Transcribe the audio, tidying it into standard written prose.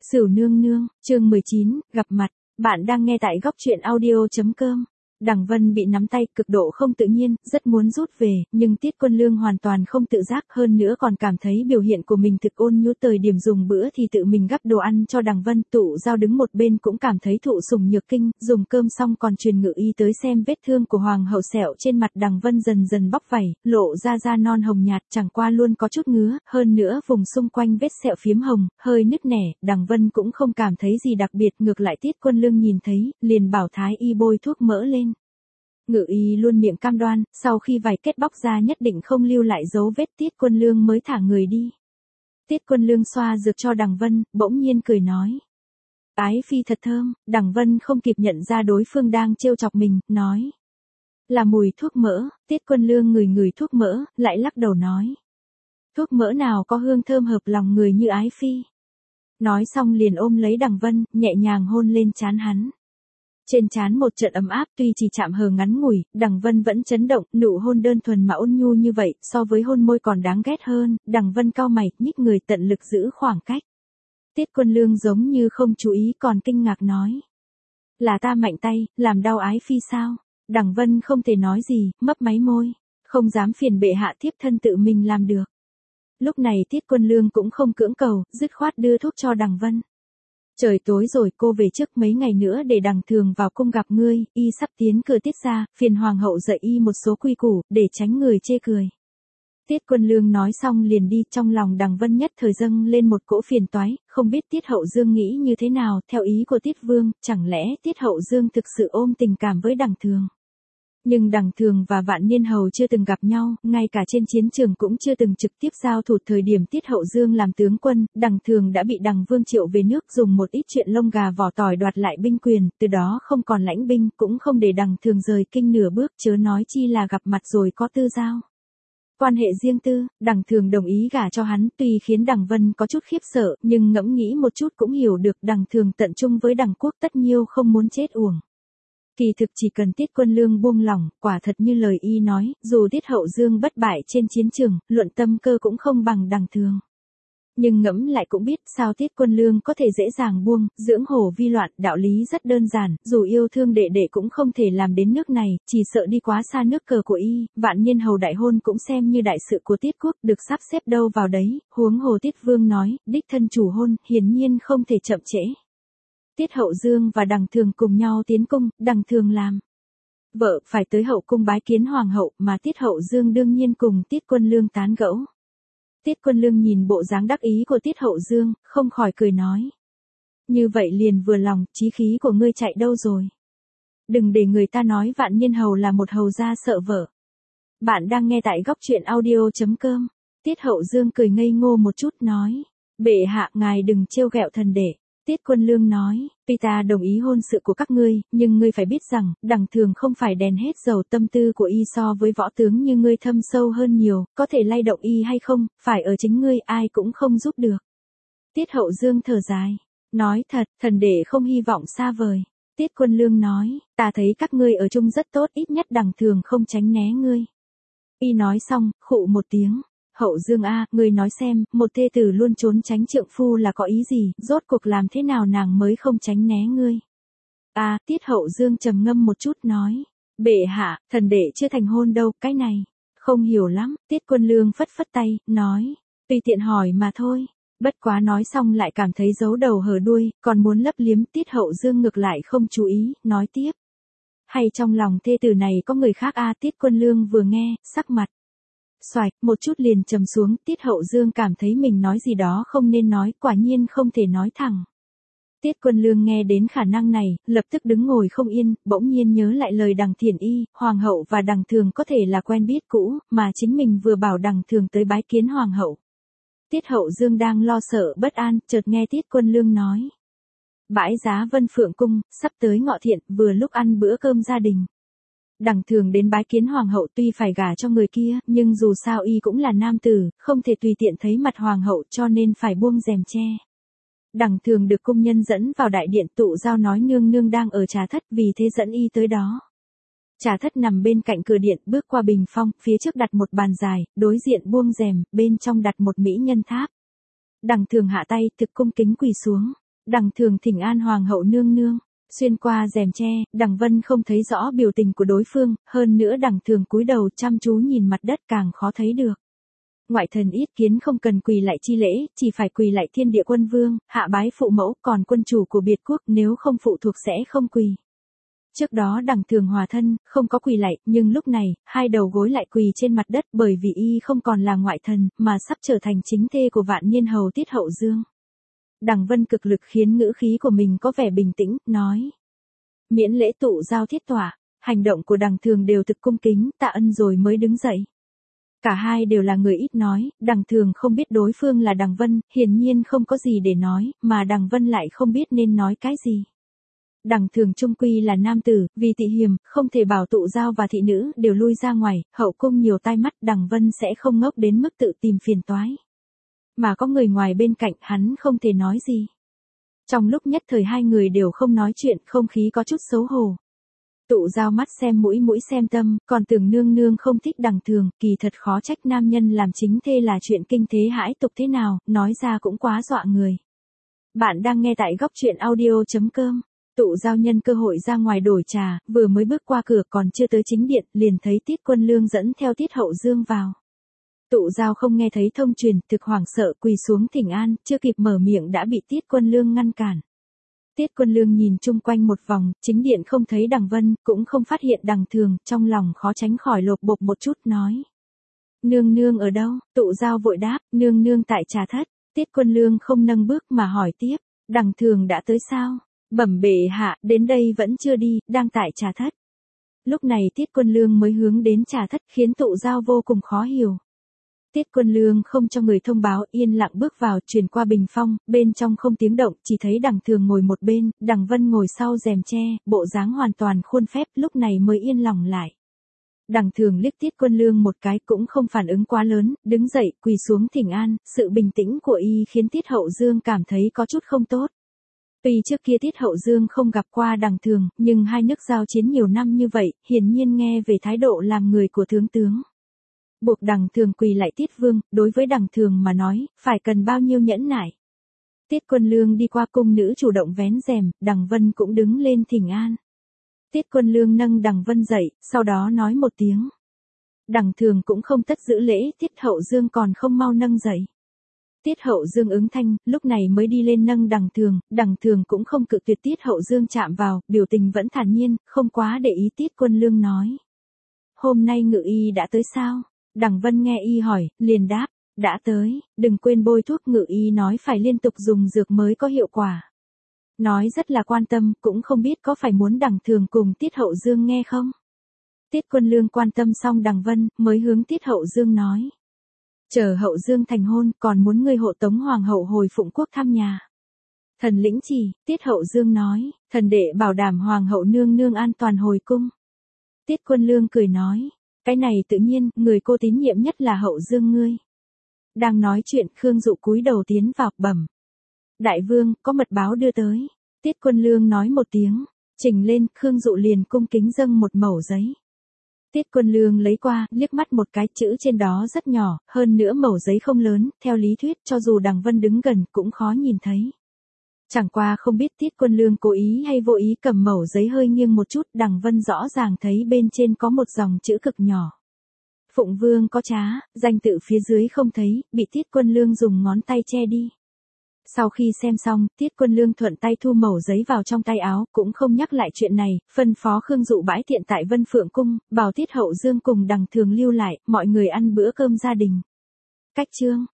Sửu nương nương, chương 19, gặp mặt, bạn đang nghe tại góc truyện audio.com. Đằng Vân bị nắm tay cực độ không tự nhiên, rất muốn rút về, nhưng Tiết Quân Lương hoàn toàn không tự giác, hơn nữa còn cảm thấy biểu hiện của mình thực ôn nhu. Thời điểm dùng bữa thì tự mình gắp đồ ăn cho Đằng Vân, Tụ Giao đứng một bên cũng cảm thấy thụ sủng nhược kinh, dùng cơm xong còn truyền ngự y tới xem vết thương của hoàng hậu. Sẹo trên mặt Đằng Vân dần dần bóc vảy, lộ ra da non hồng nhạt, chẳng qua luôn có chút ngứa, hơn nữa vùng xung quanh vết sẹo phiếm hồng, hơi nứt nẻ. Đằng Vân cũng không cảm thấy gì đặc biệt, ngược lại Tiết Quân Lương nhìn thấy, liền bảo thái y bôi thuốc mỡ lên. Ngự y luôn miệng cam đoan, sau khi vải kết bóc ra nhất định không lưu lại dấu vết. Tiết Quân Lương mới thả người đi. Tiết Quân Lương xoa dược cho Đằng Vân, bỗng nhiên cười nói: Ái phi thật thơm. Đằng Vân không kịp nhận ra đối phương đang trêu chọc mình, nói: Là mùi thuốc mỡ. Tiết Quân Lương ngửi ngửi thuốc mỡ, lại lắc đầu nói: Thuốc mỡ nào có hương thơm hợp lòng người như ái phi. Nói xong liền ôm lấy Đằng Vân, nhẹ nhàng hôn lên trán hắn. Trên trán một trận ấm áp, tuy chỉ chạm hờ ngắn ngủi, Đằng Vân vẫn chấn động, nụ hôn đơn thuần mà ôn nhu như vậy, so với hôn môi còn đáng ghét hơn. Đằng Vân cau mày, nhích người tận lực giữ khoảng cách. Tiết Quân Lương giống như không chú ý, còn kinh ngạc nói: Là ta mạnh tay, làm đau ái phi sao? Đằng Vân không thể nói gì, mấp máy môi, không dám phiền bệ hạ, thiếp thân tự mình làm được. Lúc này Tiết Quân Lương cũng không cưỡng cầu, dứt khoát đưa thuốc cho Đằng Vân. Trời tối rồi, cô về trước mấy ngày nữa để Đằng Thường vào cung gặp ngươi, y sắp tiến cửa tiết ra, phiền hoàng hậu dạy y một số quy củ, để tránh người chê cười. Tiết Quân Lương nói xong liền đi, trong lòng Đằng Vân nhất thời dâng lên một cỗ phiền toái, không biết Tiết Hậu Dương nghĩ như thế nào, theo ý của Tiết Vương, chẳng lẽ Tiết Hậu Dương thực sự ôm tình cảm với Đằng Thường. Nhưng Đằng Thường và Vạn Niên Hầu chưa từng gặp nhau, ngay cả trên chiến trường cũng chưa từng trực tiếp giao thủ. Thời điểm Tiết Hậu Dương làm tướng quân, Đằng Thường đã bị Đằng Vương triệu về nước, dùng một ít chuyện lông gà vỏ tỏi đoạt lại binh quyền, từ đó không còn lãnh binh, cũng không để Đằng Thường rời kinh nửa bước, chớ nói chi là gặp mặt rồi có tư giao. Quan hệ riêng tư, Đằng Thường đồng ý gả cho hắn, tuy khiến Đằng Vân có chút khiếp sợ, nhưng ngẫm nghĩ một chút cũng hiểu được Đằng Thường tận trung với Đằng Quốc, tất nhiêu không muốn chết uổng. Kỳ thực chỉ cần Tiết Quân Lương buông lỏng, quả thật như lời y nói, dù Tiết Hậu Dương bất bại trên chiến trường, luận tâm cơ cũng không bằng Đằng Thường. Nhưng ngẫm lại cũng biết, sao Tiết Quân Lương có thể dễ dàng buông, dưỡng hổ vi loạn, đạo lý rất đơn giản, dù yêu thương đệ đệ cũng không thể làm đến nước này, chỉ sợ đi quá xa nước cờ của y. Vạn Niên Hầu đại hôn cũng xem như đại sự của Tiết Quốc, được sắp xếp đâu vào đấy, huống hồ Tiết Vương nói, đích thân chủ hôn, hiển nhiên không thể chậm trễ. Tiết Hậu Dương và Đằng Thường cùng nhau tiến cung, Đằng Thường làm vợ phải tới hậu cung bái kiến hoàng hậu, mà Tiết Hậu Dương đương nhiên cùng Tiết Quân Lương tán gẫu. Tiết Quân Lương nhìn bộ dáng đắc ý của Tiết Hậu Dương, không khỏi cười nói: Như vậy liền vừa lòng, chí khí của ngươi chạy đâu rồi? Đừng để người ta nói Vạn Niên Hầu là một hầu gia sợ vợ. Bạn đang nghe tại góc truyện audio.com. Tiết Hậu Dương cười ngây ngô một chút nói: Bệ hạ, ngài đừng trêu ghẹo thần đệ. Tiết Quân Lương nói: Tuy ta đồng ý hôn sự của các ngươi, nhưng ngươi phải biết rằng, Đằng Thường không phải đèn hết dầu, tâm tư của y so với võ tướng như ngươi thâm sâu hơn nhiều, có thể lay động y hay không, phải ở chính ngươi, ai cũng không giúp được. Tiết Hậu Dương thở dài, nói thật, thần đệ không hy vọng xa vời. Tiết Quân Lương nói: Ta thấy các ngươi ở chung rất tốt, ít nhất Đằng Thường không tránh né ngươi. Y nói xong, khụ một tiếng. Hậu Dương a, ngươi nói xem, một thê tử luôn trốn tránh trượng phu là có ý gì, rốt cuộc làm thế nào nàng mới không tránh né ngươi? Tiết Hậu Dương trầm ngâm một chút nói: Bệ hạ, thần đệ chưa thành hôn đâu, cái này không hiểu lắm. Tiết Quân Lương phất phất tay, nói: Tùy tiện hỏi mà thôi. Bất quá nói xong lại cảm thấy giấu đầu hở đuôi, còn muốn lấp liếm. Tiết Hậu Dương ngược lại không chú ý, nói tiếp: Hay trong lòng thê tử này có người khác Tiết Quân Lương vừa nghe, sắc mặt xoạch một chút liền trầm xuống. Tiết Hậu Dương cảm thấy mình nói gì đó không nên nói, quả nhiên không thể nói thẳng. Tiết Quân Lương nghe đến khả năng này, lập tức đứng ngồi không yên, bỗng nhiên nhớ lại lời Đằng Thiển Y, hoàng hậu và Đằng Thường có thể là quen biết cũ, mà chính mình vừa bảo Đằng Thường tới bái kiến hoàng hậu. Tiết Hậu Dương đang lo sợ bất an, chợt nghe Tiết Quân Lương nói: Bãi giá Vân Phượng cung, sắp tới ngọ thiện, vừa lúc ăn bữa cơm gia đình. Đằng Thường đến bái kiến hoàng hậu, tuy phải gả cho người kia, nhưng dù sao y cũng là nam tử, không thể tùy tiện thấy mặt hoàng hậu, cho nên phải buông rèm che. Đằng Thường được cung nhân dẫn vào đại điện, Tụ Giao nói nương nương đang ở trà thất, vì thế dẫn y tới đó. Trà thất nằm bên cạnh cửa điện, bước qua bình phong, phía trước đặt một bàn dài, đối diện buông rèm, bên trong đặt một mỹ nhân tháp. Đằng Thường hạ tay, thực cung kính quỳ xuống. Đằng Thường thỉnh an hoàng hậu nương nương. Xuyên qua rèm tre, Đằng Vân không thấy rõ biểu tình của đối phương, hơn nữa Đằng Thường cúi đầu chăm chú nhìn mặt đất càng khó thấy được. Ngoại thần ít kiến không cần quỳ lại chi lễ, chỉ phải quỳ lại thiên địa quân vương, hạ bái phụ mẫu, còn quân chủ của biệt quốc nếu không phụ thuộc sẽ không quỳ. Trước đó Đằng Thường hòa thân, không có quỳ lại, nhưng lúc này, hai đầu gối lại quỳ trên mặt đất bởi vì y không còn là ngoại thần, mà sắp trở thành chính thê của vạn niên hầu Tiết Hậu Dương. Đằng Vân cực lực khiến ngữ khí của mình có vẻ bình tĩnh, nói. Miễn lễ tụ giao thiết tỏa, hành động của Đằng Thường đều thực cung kính, tạ ân rồi mới đứng dậy. Cả hai đều là người ít nói, Đằng Thường không biết đối phương là Đằng Vân, hiển nhiên không có gì để nói, mà Đằng Vân lại không biết nên nói cái gì. Đằng Thường trung quy là nam tử, vì tị hiềm, không thể bảo tụ giao và thị nữ đều lui ra ngoài, hậu cung nhiều tai mắt, Đằng Vân sẽ không ngốc đến mức tự tìm phiền toái. Mà có người ngoài bên cạnh hắn không thể nói gì. Trong lúc nhất thời hai người đều không nói chuyện, không khí có chút xấu hổ. Tụ giao mắt xem mũi mũi xem tâm, còn tưởng nương nương không thích Đằng Thường, kỳ thật khó trách nam nhân làm chính thê là chuyện kinh thế hãi tục thế nào, nói ra cũng quá dọa người. Bạn đang nghe tại góc truyện audio.com. Tụ giao nhân cơ hội ra ngoài đổi trà, vừa mới bước qua cửa còn chưa tới chính điện, liền thấy Tiết Quân Lương dẫn theo Tiết Hậu Dương vào. Tụ giao không nghe thấy thông truyền, thực hoảng sợ quỳ xuống thỉnh an, chưa kịp mở miệng đã bị Tiết Quân Lương ngăn cản. Tiết Quân Lương nhìn chung quanh một vòng, chính điện không thấy Đằng Vân, cũng không phát hiện Đằng Thường, trong lòng khó tránh khỏi lột bột một chút nói. Nương nương ở đâu? Tụ giao vội đáp, nương nương tại trà thất. Tiết Quân Lương không nâng bước mà hỏi tiếp, Đằng Thường đã tới sao? Bẩm bệ hạ, đến đây vẫn chưa đi, đang tại trà thất. Lúc này Tiết Quân Lương mới hướng đến trà thất khiến tụ giao vô cùng khó hiểu. Tiết Quân Lương không cho người thông báo, yên lặng bước vào, chuyển qua bình phong, bên trong không tiếng động, chỉ thấy Đằng Thường ngồi một bên, Đằng Vân ngồi sau rèm tre, bộ dáng hoàn toàn khuôn phép, lúc này mới yên lòng lại. Đằng Thường liếc Tiết Quân Lương một cái cũng không phản ứng quá lớn, đứng dậy, quỳ xuống thỉnh an, sự bình tĩnh của y khiến Tiết Hậu Dương cảm thấy có chút không tốt. Tuy trước kia Tiết Hậu Dương không gặp qua Đằng Thường, nhưng hai nước giao chiến nhiều năm như vậy, hiển nhiên nghe về thái độ làm người của tướng tướng. Buộc Đằng Thường quỳ lại Tiết Vương, đối với Đằng Thường mà nói, phải cần bao nhiêu nhẫn nại. Tiết Quân Lương đi qua cung nữ chủ động vén rèm, Đằng Vân cũng đứng lên thỉnh an. Tiết Quân Lương nâng Đằng Vân dậy, sau đó nói một tiếng. Đằng Thường cũng không tất giữ lễ, Tiết Hậu Dương còn không mau nâng dậy. Tiết Hậu Dương ứng thanh, lúc này mới đi lên nâng Đằng Thường cũng không cự tuyệt Tiết Hậu Dương chạm vào, biểu tình vẫn thản nhiên, không quá để ý. Tiết Quân Lương nói. Hôm nay ngự y đã tới sao? Đằng Vân nghe y hỏi, liền đáp, đã tới, đừng quên bôi thuốc, ngự y nói phải liên tục dùng dược mới có hiệu quả. Nói rất là quan tâm, cũng không biết có phải muốn Đằng Thường cùng Tiết Hậu Dương nghe không? Tiết Quân Lương quan tâm xong Đằng Vân, mới hướng Tiết Hậu Dương nói. Chờ Hậu Dương thành hôn, còn muốn ngươi hộ tống hoàng hậu hồi Phụng Quốc thăm nhà. Thần lĩnh chỉ, Tiết Hậu Dương nói, thần đệ bảo đảm hoàng hậu nương nương an toàn hồi cung. Tiết Quân Lương cười nói, cái này tự nhiên, người cô tín nhiệm nhất là Hậu Dương ngươi. Đang nói chuyện, Khương Dụ cúi đầu tiến vào, bẩm. Đại vương, có mật báo đưa tới. Tiết Quân Lương nói một tiếng, trình lên, Khương Dụ liền cung kính dâng một mẩu giấy. Tiết Quân Lương lấy qua, liếc mắt một cái, chữ trên đó rất nhỏ, hơn nữa mẩu giấy không lớn, theo lý thuyết cho dù Đằng Vân đứng gần cũng khó nhìn thấy. Chẳng qua không biết Tiết Quân Lương cố ý hay vô ý cầm mẩu giấy hơi nghiêng một chút, Đằng Vân rõ ràng thấy bên trên có một dòng chữ cực nhỏ. Phụng Vương có trá, danh tự phía dưới không thấy, bị Tiết Quân Lương dùng ngón tay che đi. Sau khi xem xong, Tiết Quân Lương thuận tay thu mẩu giấy vào trong tay áo, cũng không nhắc lại chuyện này, phân phó Khương Dụ bãi tiện tại Vân Phượng Cung, bảo Tiết Hậu Dương cùng Đằng Thường lưu lại, mọi người ăn bữa cơm gia đình. Cách chương